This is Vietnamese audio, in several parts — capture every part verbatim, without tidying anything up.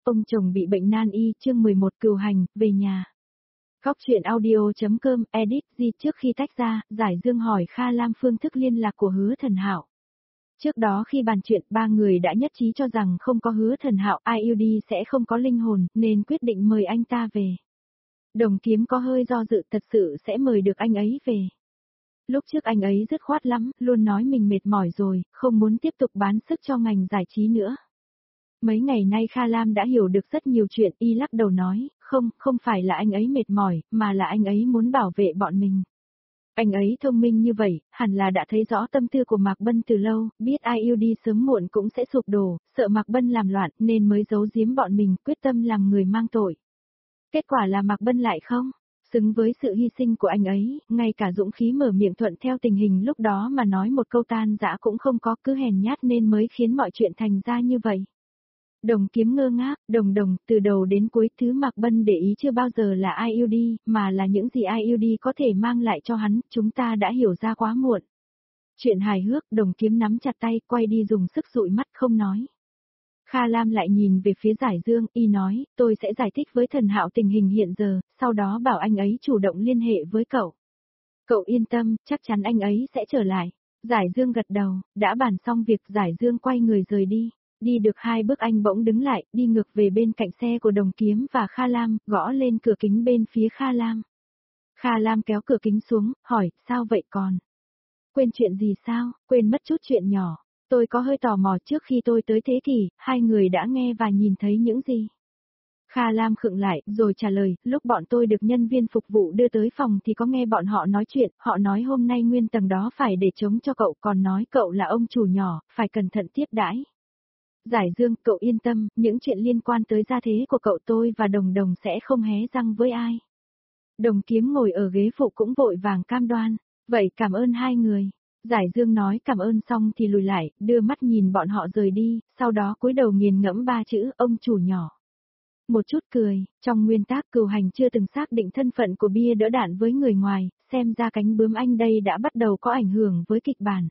Ông chồng bị bệnh nan y, chương mười một cừu hành, về nhà. Góc truyện audio.com, edit, di trước khi tách ra, Giải Dương hỏi Kha Lam phương thức liên lạc của Hứa Thần Hạo. Trước đó khi bàn chuyện, ba người đã nhất trí cho rằng không có Hứa Thần Hạo, i u đê sẽ không có linh hồn, nên quyết định mời anh ta về. Đồng Kiếm có hơi do dự, thật sự sẽ mời được anh ấy về. Lúc trước anh ấy dứt khoát lắm, luôn nói mình mệt mỏi rồi, không muốn tiếp tục bán sức cho ngành giải trí nữa. Mấy ngày nay Kha Lam đã hiểu được rất nhiều chuyện, y lắc đầu nói, không, không phải là anh ấy mệt mỏi, mà là anh ấy muốn bảo vệ bọn mình. Anh ấy thông minh như vậy, hẳn là đã thấy rõ tâm tư của Mạc Bân từ lâu, biết i u đê sớm muộn cũng sẽ sụp đổ, sợ Mạc Bân làm loạn nên mới giấu giếm bọn mình, quyết tâm làm người mang tội. Kết quả là Mạc Bân lại không xứng với sự hy sinh của anh ấy, ngay cả dũng khí mở miệng thuận theo tình hình lúc đó mà nói một câu tan dã cũng không có, cứ hèn nhát nên mới khiến mọi chuyện thành ra như vậy. Đồng Kiếm ngơ ngác, đồng đồng, từ đầu đến cuối thứ Mạc Bân để ý chưa bao giờ là i u đê, mà là những gì i u đê có thể mang lại cho hắn, chúng ta đã hiểu ra quá muộn. Chuyện hài hước, Đồng Kiếm nắm chặt tay, quay đi dùng sức dụi mắt không nói. Kha Lam lại nhìn về phía Giải Dương, y nói, tôi sẽ giải thích với Thần Hạo tình hình hiện giờ, sau đó bảo anh ấy chủ động liên hệ với cậu. Cậu yên tâm, chắc chắn anh ấy sẽ trở lại. Giải Dương gật đầu, đã bàn xong việc, Giải Dương quay người rời đi. Đi được hai bước anh bỗng đứng lại, đi ngược về bên cạnh xe của Đồng Kiếm và Kha Lam, gõ lên cửa kính bên phía Kha Lam. Kha Lam kéo cửa kính xuống, hỏi, sao vậy còn? Quên chuyện gì sao, quên mất chút chuyện nhỏ. Tôi có hơi tò mò trước khi tôi tới Thế Kỷ, hai người đã nghe và nhìn thấy những gì? Kha Lam khựng lại, rồi trả lời, lúc bọn tôi được nhân viên phục vụ đưa tới phòng thì có nghe bọn họ nói chuyện, họ nói hôm nay nguyên tầng đó phải để trống cho cậu, còn nói cậu là ông chủ nhỏ, phải cẩn thận tiếp đãi. Giải Dương, cậu yên tâm, những chuyện liên quan tới gia thế của cậu tôi và Đồng Đồng sẽ không hé răng với ai. Đồng Kiếm ngồi ở ghế phụ cũng vội vàng cam đoan, vậy cảm ơn hai người. Giải Dương nói cảm ơn xong thì lùi lại, đưa mắt nhìn bọn họ rời đi, sau đó cúi đầu nghiền ngẫm ba chữ, ông chủ nhỏ. Một chút cười, trong nguyên tác Cừu Hành chưa từng xác định thân phận của bia đỡ đạn với người ngoài, xem ra cánh bướm anh đây đã bắt đầu có ảnh hưởng với kịch bản.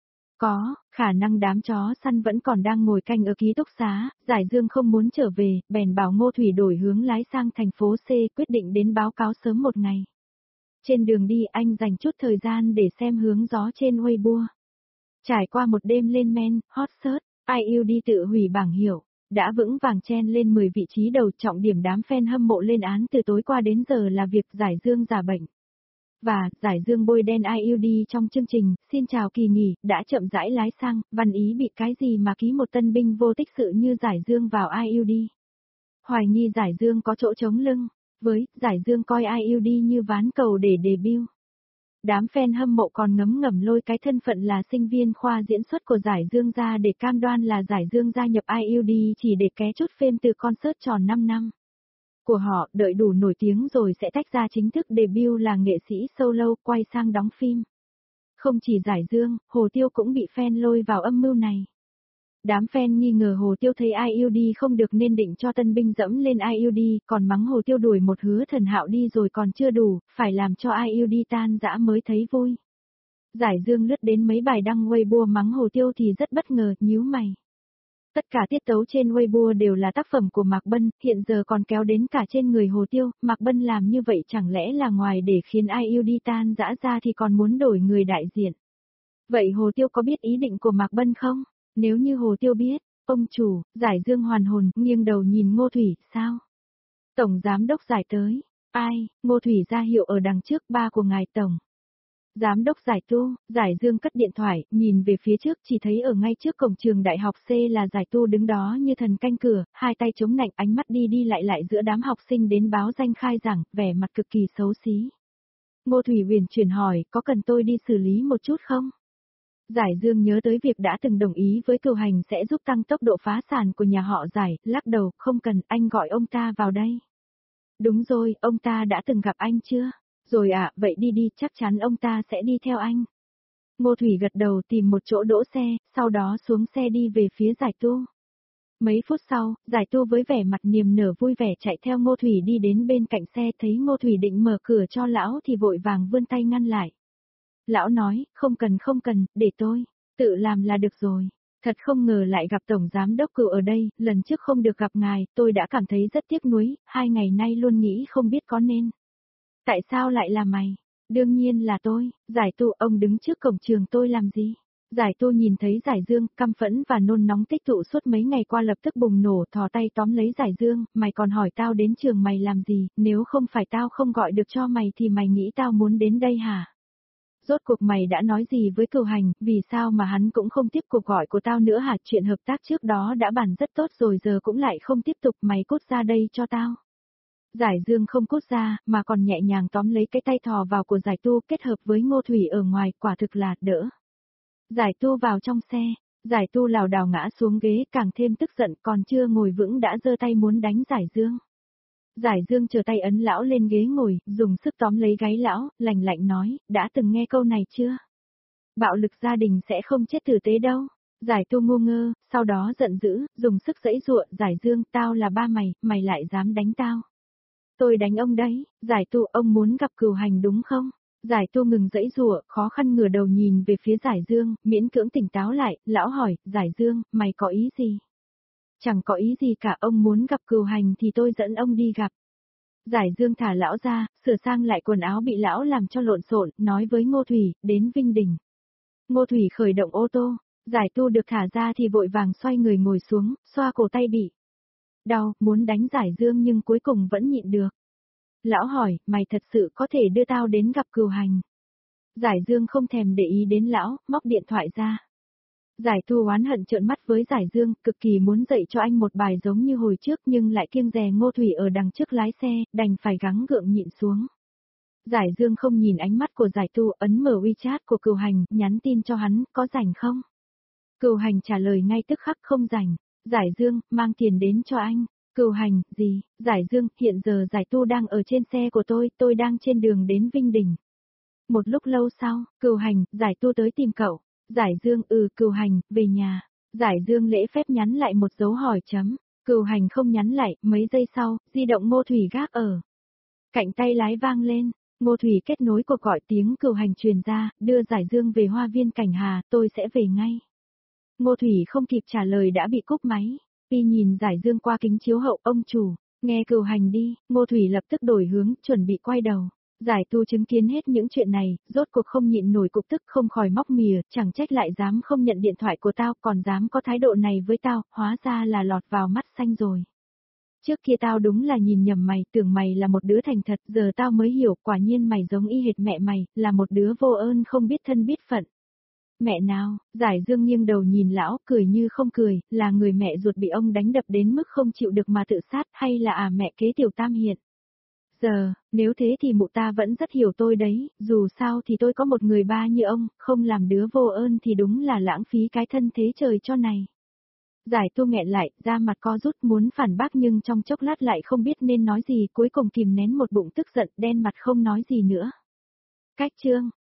Có, khả năng đám chó săn vẫn còn đang ngồi canh ở ký túc xá, Giải Dương không muốn trở về, bèn bảo Ngô Thủy đổi hướng lái sang thành phố C, quyết định đến báo cáo sớm một ngày. Trên đường đi anh dành chút thời gian để xem hướng gió trên Weibo. Trải qua một đêm lên men, hot search, i u đê tự hủy bảng hiệu, đã vững vàng chen lên mười vị trí đầu, trọng điểm đám fan hâm mộ lên án từ tối qua đến giờ là việc Giải Dương giả bệnh. Và, Giải Dương bôi đen i u đê trong chương trình, xin chào kỳ nghỉ, đã chậm rãi lái sang, Văn Ý bị cái gì mà ký một tân binh vô tích sự như Giải Dương vào i u đê. Hoài nghi Giải Dương có chỗ chống lưng, với, Giải Dương coi i u đê như ván cầu để debut. Đám fan hâm mộ còn ngấm ngầm lôi cái thân phận là sinh viên khoa diễn xuất của Giải Dương ra để cam đoan là Giải Dương gia nhập i u đê chỉ để ké chút fame từ concert tròn năm năm. Của họ, đợi đủ nổi tiếng rồi sẽ tách ra chính thức debut là nghệ sĩ solo, quay sang đóng phim. Không chỉ Giải Dương, Hồ Tiêu cũng bị fan lôi vào âm mưu này. Đám fan nghi ngờ Hồ Tiêu thấy i u đê không được nên định cho tân binh dẫm lên i u đê, còn mắng Hồ Tiêu đuổi một Hứa Thần Hạo đi rồi còn chưa đủ, phải làm cho i u đê tan rã mới thấy vui. Giải Dương lướt đến mấy bài đăng Weibo mắng Hồ Tiêu thì rất bất ngờ, nhíu mày. Tất cả tiết tấu trên Weibo đều là tác phẩm của Mạc Bân, hiện giờ còn kéo đến cả trên người Hồ Tiêu, Mạc Bân làm như vậy chẳng lẽ là ngoài để khiến i u đê tan rã ra thì còn muốn đổi người đại diện. Vậy Hồ Tiêu có biết ý định của Mạc Bân không? Nếu như Hồ Tiêu biết, ông chủ, Giải Dương hoàn hồn, nghiêng đầu nhìn Ngô Thủy, sao? Tổng giám đốc Giải tới, ai? Ngô Thủy ra hiệu ở đằng trước, ba của ngài tổng. Giám đốc Giải Tu, Giải Dương cất điện thoại, nhìn về phía trước chỉ thấy ở ngay trước cổng trường đại học C là Giải Tu đứng đó như thần canh cửa, hai tay chống nạnh, ánh mắt đi đi lại lại giữa đám học sinh đến báo danh khai giảng, vẻ mặt cực kỳ xấu xí. Ngô Thủy huyền chuyển hỏi, có cần tôi đi xử lý một chút không? Giải Dương nhớ tới việc đã từng đồng ý với Cừu Hành sẽ giúp tăng tốc độ phá sản của nhà họ Giải, lắc đầu, không cần, anh gọi ông ta vào đây. Đúng rồi, ông ta đã từng gặp anh chưa? Rồi ạ, à, vậy đi đi, chắc chắn ông ta sẽ đi theo anh. Ngô Thủy gật đầu tìm một chỗ đỗ xe, sau đó xuống xe đi về phía Giải Tu. Mấy phút sau, Giải Tu với vẻ mặt niềm nở vui vẻ chạy theo Ngô Thủy đi đến bên cạnh xe, thấy Ngô Thủy định mở cửa cho lão thì vội vàng vươn tay ngăn lại. Lão nói, không cần không cần, để tôi, tự làm là được rồi. Thật không ngờ lại gặp Tổng Giám Đốc Cửu ở đây, lần trước không được gặp ngài, tôi đã cảm thấy rất tiếc nuối, hai ngày nay luôn nghĩ không biết có nên. Tại sao lại là mày? Đương nhiên là tôi, Giải Tu, ông đứng trước cổng trường tôi làm gì? Giải Tu nhìn thấy Giải Dương, căm phẫn và nôn nóng tích tụ suốt mấy ngày qua lập tức bùng nổ, thò tay tóm lấy Giải Dương, mày còn hỏi tao đến trường mày làm gì, nếu không phải tao không gọi được cho mày thì mày nghĩ tao muốn đến đây hả? Rốt cuộc mày đã nói gì với Cửu Hành, vì sao mà hắn cũng không tiếp cuộc gọi của tao nữa hả? Chuyện hợp tác trước đó đã bàn rất tốt rồi giờ cũng lại không tiếp tục, mày cút ra đây cho tao. Giải Dương không cút ra, mà còn nhẹ nhàng tóm lấy cái tay thò vào của Giải Tu kết hợp với Ngô Thủy ở ngoài, quả thực là đỡ. Giải Tu vào trong xe, Giải Tu lảo đảo ngã xuống ghế càng thêm tức giận còn chưa ngồi vững đã giơ tay muốn đánh Giải Dương. Giải Dương chờ tay ấn lão lên ghế ngồi, dùng sức tóm lấy gáy lão, lạnh lạnh nói, đã từng nghe câu này chưa? Bạo lực gia đình sẽ không chết tử tế đâu. Giải Tu ngu ngơ, sau đó giận dữ, dùng sức giãy giụa, Giải Dương, tao là ba mày, mày lại dám đánh tao. Tôi đánh ông đấy, Giải Tu, ông muốn gặp Cửu Hành đúng không? Giải Tu ngừng giãy giụa, khó khăn ngửa đầu nhìn về phía Giải Dương, miễn cưỡng tỉnh táo lại, lão hỏi, Giải Dương, mày có ý gì? Chẳng có ý gì cả, ông muốn gặp Cửu Hành thì tôi dẫn ông đi gặp. Giải Dương thả lão ra, sửa sang lại quần áo bị lão làm cho lộn xộn, nói với Ngô Thủy, đến Vinh Đình. Ngô Thủy khởi động ô tô, Giải Tu được thả ra thì vội vàng xoay người ngồi xuống, xoa cổ tay bị đau, muốn đánh Giải Dương nhưng cuối cùng vẫn nhịn được. Lão hỏi, mày thật sự có thể đưa tao đến gặp Cửu Hành? Giải Dương không thèm để ý đến lão, móc điện thoại ra. Giải Tu oán hận trợn mắt với Giải Dương, cực kỳ muốn dạy cho anh một bài giống như hồi trước nhưng lại kiêng dè Ngô Thủy ở đằng trước lái xe, đành phải gắng gượng nhịn xuống. Giải Dương không nhìn ánh mắt của Giải Tu, ấn mở WeChat của Cửu Hành, nhắn tin cho hắn, có rảnh không? Cửu Hành trả lời ngay tức khắc không rảnh. Giải Dương, mang tiền đến cho anh. Cửu Hành, gì? Giải Dương, hiện giờ Giải Tu đang ở trên xe của tôi, tôi đang trên đường đến Vinh Đình. Một lúc lâu sau, Cửu Hành, Giải Tu tới tìm cậu. Giải Dương, ừ, Cửu Hành, về nhà. Giải Dương lễ phép nhắn lại một dấu hỏi chấm. Cửu Hành không nhắn lại, mấy giây sau, di động Ngô Thủy gác ở cạnh tay lái vang lên. Ngô Thủy kết nối cuộc gọi, tiếng Cửu Hành truyền ra, đưa Giải Dương về Hoa Viên Cảnh Hà, tôi sẽ về ngay. Ngô Thủy không kịp trả lời đã bị cúp máy. Pi nhìn Giải Dương qua kính chiếu hậu, ông chủ, nghe Cửu Hành đi. Ngô Thủy lập tức đổi hướng, chuẩn bị quay đầu. Giải Tu chứng kiến hết những chuyện này, rốt cuộc không nhịn nổi cục tức không khỏi móc mìa, chẳng trách lại dám không nhận điện thoại của tao, còn dám có thái độ này với tao, hóa ra là lọt vào mắt xanh rồi. Trước kia tao đúng là nhìn nhầm mày, tưởng mày là một đứa thành thật, giờ tao mới hiểu, quả nhiên mày giống y hệt mẹ mày, là một đứa vô ơn không biết thân biết phận. Mẹ nào? Giải Dương nghiêng đầu nhìn lão, cười như không cười, là người mẹ ruột bị ông đánh đập đến mức không chịu được mà tự sát, hay là à mẹ kế Tiểu Tam hiện? Giờ, nếu thế thì mụ ta vẫn rất hiểu tôi đấy, dù sao thì tôi có một người ba như ông, không làm đứa vô ơn thì đúng là lãng phí cái thân thế trời cho này. Giải Tu nghẹn lại, da mặt co rút muốn phản bác nhưng trong chốc lát lại không biết nên nói gì, cuối cùng kìm nén một bụng tức giận, đen mặt không nói gì nữa. Cách chương